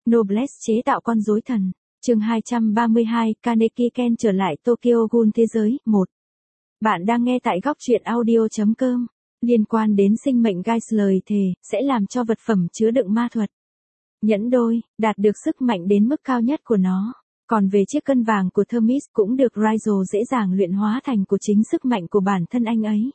Noblesse chế tạo con rối thần. Chương 232, Kaneki Ken trở lại Tokyo Ghoul thế giới, 1. Bạn đang nghe tại góc truyện audio.com. Liên quan đến sinh mệnh Geist lời thề, sẽ làm cho vật phẩm chứa đựng ma thuật. Nhẫn đôi, đạt được sức mạnh đến mức cao nhất của nó. Còn về chiếc cân vàng của Thermis cũng được Raizo dễ dàng luyện hóa thành của chính sức mạnh của bản thân anh ấy.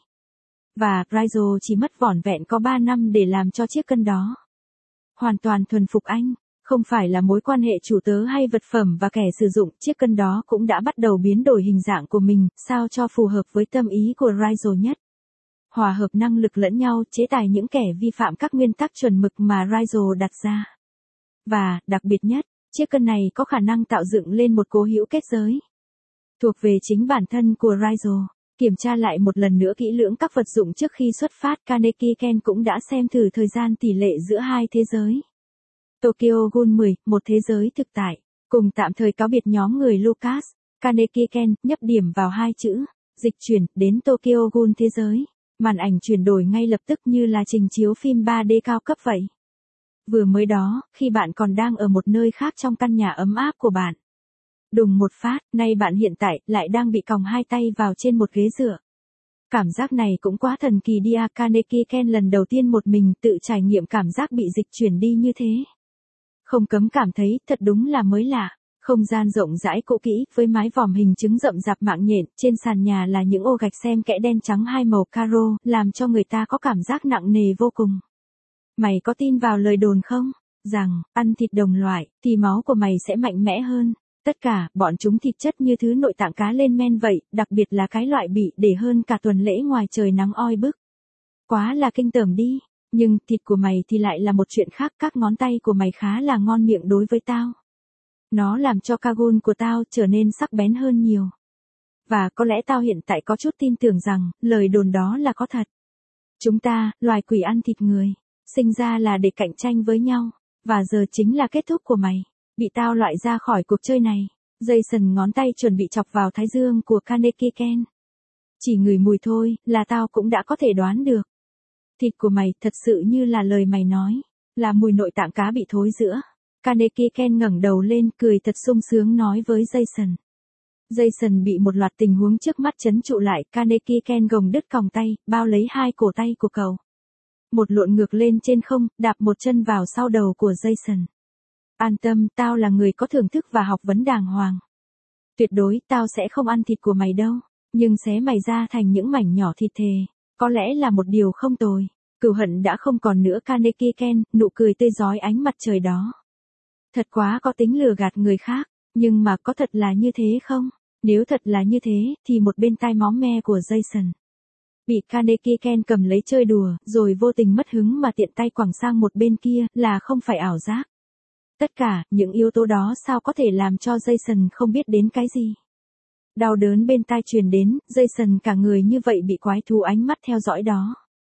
Và Raizo chỉ mất vỏn vẹn có 3 năm để làm cho chiếc cân đó. Hoàn toàn thuần phục anh. Không phải là mối quan hệ chủ tớ hay vật phẩm và kẻ sử dụng, chiếc cân đó cũng đã bắt đầu biến đổi hình dạng của mình, sao cho phù hợp với tâm ý của Raizo nhất. Hòa hợp năng lực lẫn nhau, chế tài những kẻ vi phạm các nguyên tắc chuẩn mực mà Raizo đặt ra. Và, đặc biệt nhất, chiếc cân này có khả năng tạo dựng lên một cố hữu kết giới. Thuộc về chính bản thân của Raizo. Kiểm tra lại một lần nữa kỹ lưỡng các vật dụng trước khi xuất phát, Kaneki Ken cũng đã xem thử thời gian tỷ lệ giữa hai thế giới. Tokyo Ghoul 10, một thế giới thực tại, cùng tạm thời cáo biệt nhóm người Lucas, Kaneki Ken, nhấp điểm vào hai chữ, dịch chuyển, đến Tokyo Ghoul thế giới. Màn ảnh chuyển đổi ngay lập tức như là trình chiếu phim 3D cao cấp vậy. Vừa mới đó, khi bạn còn đang ở một nơi khác trong căn nhà ấm áp của bạn. Đùng một phát, nay bạn hiện tại lại đang bị còng hai tay vào trên một ghế dựa. Cảm giác này cũng quá thần kỳ đi à. Kaneki Ken lần đầu tiên một mình tự trải nghiệm cảm giác bị dịch chuyển đi như thế. Không cấm cảm thấy thật đúng là mới lạ. Không gian rộng rãi cũ kỹ, với mái vòm hình trứng rậm rạp mạng nhện, trên sàn nhà là những ô gạch xen kẽ đen trắng hai màu caro, làm cho người ta có cảm giác nặng nề vô cùng. Mày có tin vào lời đồn không? Rằng, ăn thịt đồng loại, thì máu của mày sẽ mạnh mẽ hơn. Tất cả, bọn chúng thịt chất như thứ nội tạng cá lên men vậy, đặc biệt là cái loại bị để hơn cả tuần lễ ngoài trời nắng oi bức. Quá là kinh tởm đi. Nhưng thịt của mày thì lại là một chuyện khác, các ngón tay của mày khá là ngon miệng đối với tao. Nó làm cho Kagun của tao trở nên sắc bén hơn nhiều. Và có lẽ tao hiện tại có chút tin tưởng rằng, lời đồn đó là có thật. Chúng ta, loài quỷ ăn thịt người, sinh ra là để cạnh tranh với nhau, và giờ chính là kết thúc của mày. Bị tao loại ra khỏi cuộc chơi này. Jason ngón tay chuẩn bị chọc vào thái dương của Kaneki Ken. Chỉ ngửi mùi thôi, là tao cũng đã có thể đoán được. Thịt của mày thật sự như là lời mày nói, là mùi nội tạng cá bị thối rữa. Kaneki Ken ngẩng đầu lên, cười thật sung sướng nói với Jason. Jason bị một loạt tình huống trước mắt trấn trụ lại, Kaneki Ken gồng đứt còng tay, bao lấy hai cổ tay của cậu. Một lộn ngược lên trên không, đạp một chân vào sau đầu của Jason. An tâm, tao là người có thưởng thức và học vấn đàng hoàng. Tuyệt đối, tao sẽ không ăn thịt của mày đâu, nhưng xé mày ra thành những mảnh nhỏ thịt thề. Có lẽ là một điều không tồi. Cừu hận đã không còn nữa. Kaneki Ken, nụ cười tươi rói ánh mặt trời đó. Thật quá có tính lừa gạt người khác, nhưng mà có thật là như thế không? Nếu thật là như thế, thì một bên tai máu me của Jason bị Kaneki Ken cầm lấy chơi đùa, rồi vô tình mất hứng mà tiện tay quẳng sang một bên kia, là không phải ảo giác. Tất cả, những yếu tố đó sao có thể làm cho Jason không biết đến cái gì? Đau đớn bên tai truyền đến, Jason cả người như vậy bị quái thú ánh mắt theo dõi đó.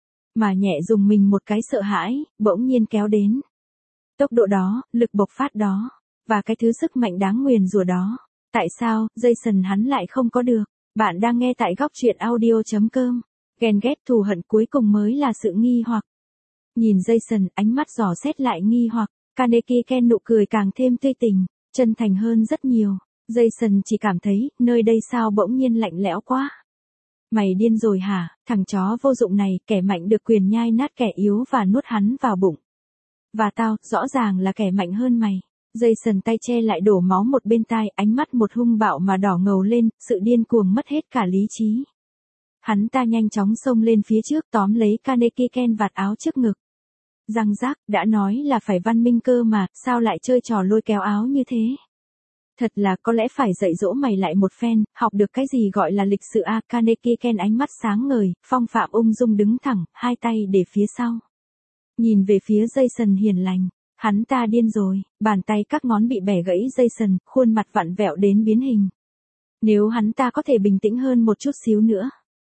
Mà nhẹ dùng mình một cái sợ hãi, bỗng nhiên kéo đến. Tốc độ đó, lực bộc phát đó, và cái thứ sức mạnh đáng nguyền rủa đó. Tại sao, Jason hắn lại không có được? Bạn đang nghe tại góc truyện audio.com. Ghen ghét thù hận cuối cùng mới là sự nghi hoặc. Nhìn Jason, ánh mắt dò xét lại nghi hoặc, Kaneki Ken nụ cười càng thêm tươi tình, chân thành hơn rất nhiều. Jason chỉ cảm thấy, nơi đây sao bỗng nhiên lạnh lẽo quá. Mày điên rồi hả, thằng chó vô dụng này, kẻ mạnh được quyền nhai nát kẻ yếu và nuốt hắn vào bụng. Và tao, rõ ràng là kẻ mạnh hơn mày. Jason tay che lại đổ máu một bên tai, ánh mắt một hung bạo mà đỏ ngầu lên, sự điên cuồng mất hết cả lý trí. Hắn ta nhanh chóng xông lên phía trước tóm lấy Kaneki Ken vạt áo trước ngực. Răng rác, đã nói là phải văn minh cơ mà, sao lại chơi trò lôi kéo áo như thế? Thật là có lẽ phải dạy dỗ mày lại một phen, học được cái gì gọi là lịch sự a. Kaneki Ken ánh mắt sáng ngời, phong phạm ung dung đứng thẳng, hai tay để phía sau. Nhìn về phía Jason hiền lành, hắn ta điên rồi, bàn tay các ngón bị bẻ gãy. Jason, khuôn mặt vặn vẹo đến biến hình. Nếu hắn ta có thể bình tĩnh hơn một chút xíu nữa,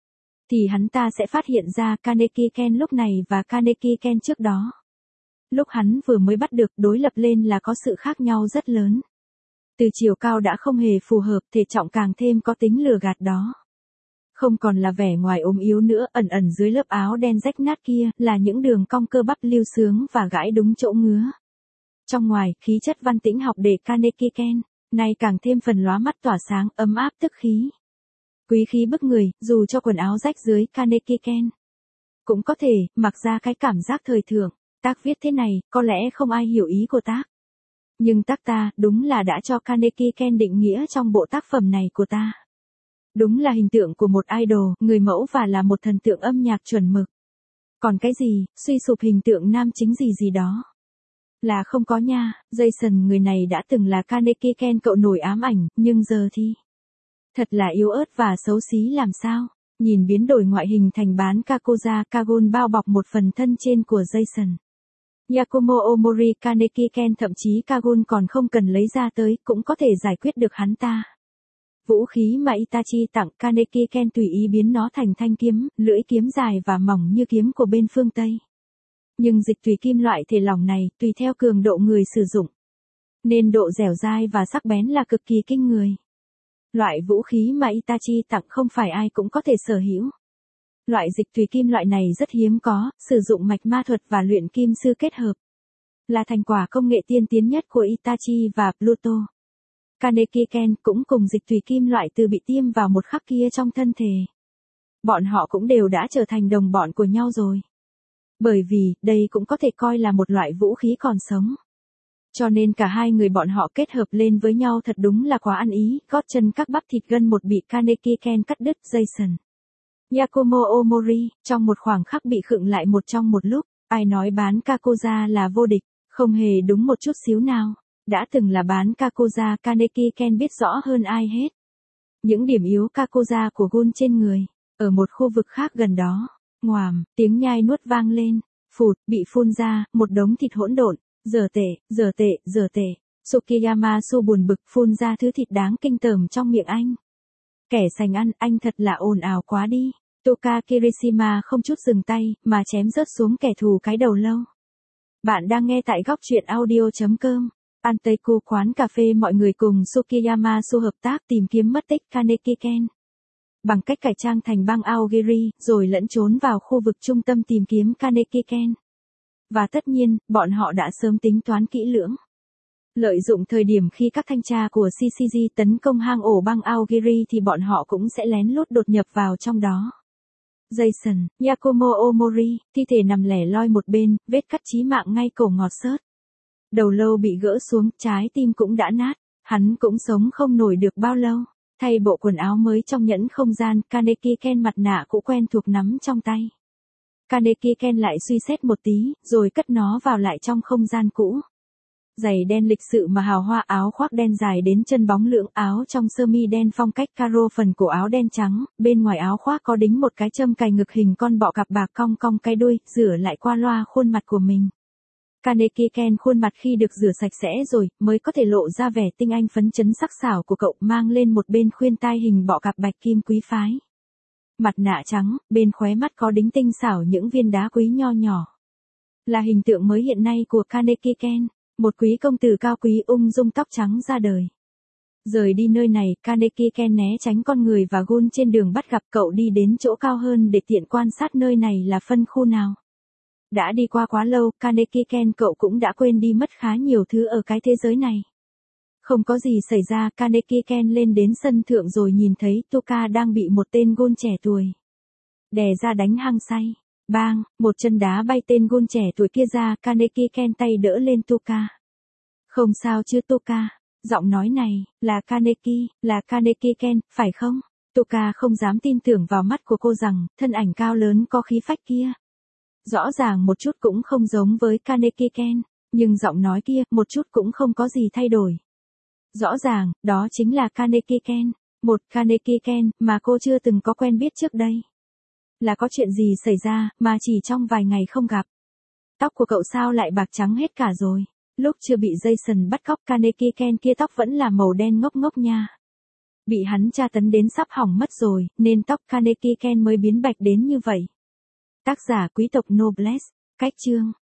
thì hắn ta sẽ phát hiện ra Kaneki Ken lúc này và Kaneki Ken trước đó. Lúc hắn vừa mới bắt được, đối lập lên là có sự khác nhau rất lớn. Từ chiều cao đã không hề phù hợp, thể trọng càng thêm có tính lừa gạt đó. Không còn là vẻ ngoài ốm yếu nữa, ẩn ẩn dưới lớp áo đen rách nát kia, là những đường cong cơ bắp lưu sướng và gãi đúng chỗ ngứa. Trong ngoài, khí chất văn tĩnh học để Kaneki Ken, nay càng thêm phần lóa mắt tỏa sáng, ấm áp tức khí. Quý khí bức người, dù cho quần áo rách dưới Kaneki Ken. Cũng có thể, mặc ra cái cảm giác thời thượng. Tác viết thế này, có lẽ không ai hiểu ý của tác. Nhưng tác ta, đúng là đã cho Kaneki Ken định nghĩa trong bộ tác phẩm này của ta. Đúng là hình tượng của một idol, người mẫu và là một thần tượng âm nhạc chuẩn mực. Còn cái gì, suy sụp hình tượng nam chính gì gì đó. Là không có nha, Jason người này đã từng là Kaneki Ken cậu nổi ám ảnh, nhưng giờ thì... Thật là yếu ớt và xấu xí làm sao. Nhìn biến đổi ngoại hình thành bán Kakoza Kagon bao bọc một phần thân trên của Jason. Yakumo Omori Kaneki Ken thậm chí Kagon còn không cần lấy ra tới cũng có thể giải quyết được hắn ta. Vũ khí mà Itachi tặng Kaneki Ken tùy ý biến nó thành thanh kiếm, lưỡi kiếm dài và mỏng như kiếm của bên phương Tây. Nhưng dịch tùy kim loại thể lỏng này tùy theo cường độ người sử dụng. Nên độ dẻo dai và sắc bén là cực kỳ kinh người. Loại vũ khí mà Itachi tặng không phải ai cũng có thể sở hữu. Loại dịch tùy kim loại này rất hiếm có, sử dụng mạch ma thuật và luyện kim sư kết hợp. Là thành quả công nghệ tiên tiến nhất của Itachi và Pluto. Kaneki Ken cũng cùng dịch tùy kim loại từ bị tiêm vào một khắc kia trong thân thể. Bọn họ cũng đều đã trở thành đồng bọn của nhau rồi. Bởi vì, đây cũng có thể coi là một loại vũ khí còn sống. Cho nên cả hai người bọn họ kết hợp lên với nhau thật đúng là quá ăn ý, gót chân các bắp thịt gân một bị Kaneki Ken cắt đứt. Jason Yakumo Omori, trong một khoảng khắc bị khựng lại một trong một lúc, ai nói bán Kakoza là vô địch, không hề đúng một chút xíu nào. Đã từng là bán Kakoza Kaneki Ken biết rõ hơn ai hết. Những điểm yếu Kakoza của Gun trên người, ở một khu vực khác gần đó, ngoàm, tiếng nhai nuốt vang lên, phụt, bị phun ra, một đống thịt hỗn độn, dở tệ. Tsukiyama Su buồn bực phun ra thứ thịt đáng kinh tởm trong miệng anh. Kẻ sành ăn, anh thật là ồn ào quá đi. Toka Kirishima không chút dừng tay, mà chém rớt xuống kẻ thù cái đầu lâu. Bạn đang nghe tại góc truyện audio.com. Anteiku quán cà phê mọi người cùng Tsukiyama Su hợp tác tìm kiếm mất tích Kaneki Ken. Bằng cách cải trang thành băng Aogiri, rồi lẫn trốn vào khu vực trung tâm tìm kiếm Kaneki Ken. Và tất nhiên, bọn họ đã sớm tính toán kỹ lưỡng. Lợi dụng thời điểm khi các thanh tra của CCG tấn công hang ổ băng Aogiri thì bọn họ cũng sẽ lén lút đột nhập vào trong đó. Jason Yakumo Omori, thi thể nằm lẻ loi một bên, vết cắt chí mạng ngay cổ ngọt xớt. Đầu lâu bị gỡ xuống, trái tim cũng đã nát, hắn cũng sống không nổi được bao lâu. Thay bộ quần áo mới trong nhẫn không gian, Kaneki Ken mặt nạ cũ quen thuộc nắm trong tay. Kaneki Ken lại suy xét một tí, rồi cất nó vào lại trong không gian cũ. Giày đen lịch sự mà hào hoa, áo khoác đen dài đến chân bóng lưỡng, áo trong sơ mi đen phong cách caro, phần cổ áo đen trắng, bên ngoài áo khoác có đính một cái châm cài ngực hình con bọ cạp bạc cong cong cái đuôi, rửa lại qua loa khuôn mặt của mình. Kaneki Ken khuôn mặt khi được rửa sạch sẽ rồi, mới có thể lộ ra vẻ tinh anh phấn chấn sắc sảo của cậu, mang lên một bên khuyên tai hình bọ cạp bạch kim quý phái. Mặt nạ trắng, bên khóe mắt có đính tinh xảo những viên đá quý nho nhỏ. Là hình tượng mới hiện nay của Kaneki Ken, một quý công tử cao quý ung dung tóc trắng ra đời. Rời đi nơi này, Kaneki Ken né tránh con người và Gun trên đường bắt gặp, cậu đi đến chỗ cao hơn để tiện quan sát nơi này là phân khu nào. Đã đi qua quá lâu, Kaneki Ken cậu cũng đã quên đi mất khá nhiều thứ ở cái thế giới này. Không có gì xảy ra, Kaneki Ken lên đến sân thượng rồi nhìn thấy Toka đang bị một tên Gun trẻ tuổi đè ra đánh hăng say. Bang, một chân đá bay tên Gun trẻ tuổi kia ra, Kaneki Ken tay đỡ lên Toka. Không sao chứ Toka, giọng nói này, là Kaneki Ken, phải không? Toka không dám tin tưởng vào mắt của cô rằng, thân ảnh cao lớn có khí phách kia. Rõ ràng một chút cũng không giống với Kaneki Ken, nhưng giọng nói kia, một chút cũng không có gì thay đổi. Rõ ràng, đó chính là Kaneki Ken, một Kaneki Ken mà cô chưa từng có quen biết trước đây. Là có chuyện gì xảy ra, mà chỉ trong vài ngày không gặp. Tóc của cậu sao lại bạc trắng hết cả rồi. Lúc chưa bị Jason bắt cóc, Kaneki Ken kia tóc vẫn là màu đen ngốc ngốc nha. Bị hắn tra tấn đến sắp hỏng mất rồi, nên tóc Kaneki Ken mới biến bạch đến như vậy. Tác giả quý tộc Noblesse, cách chương.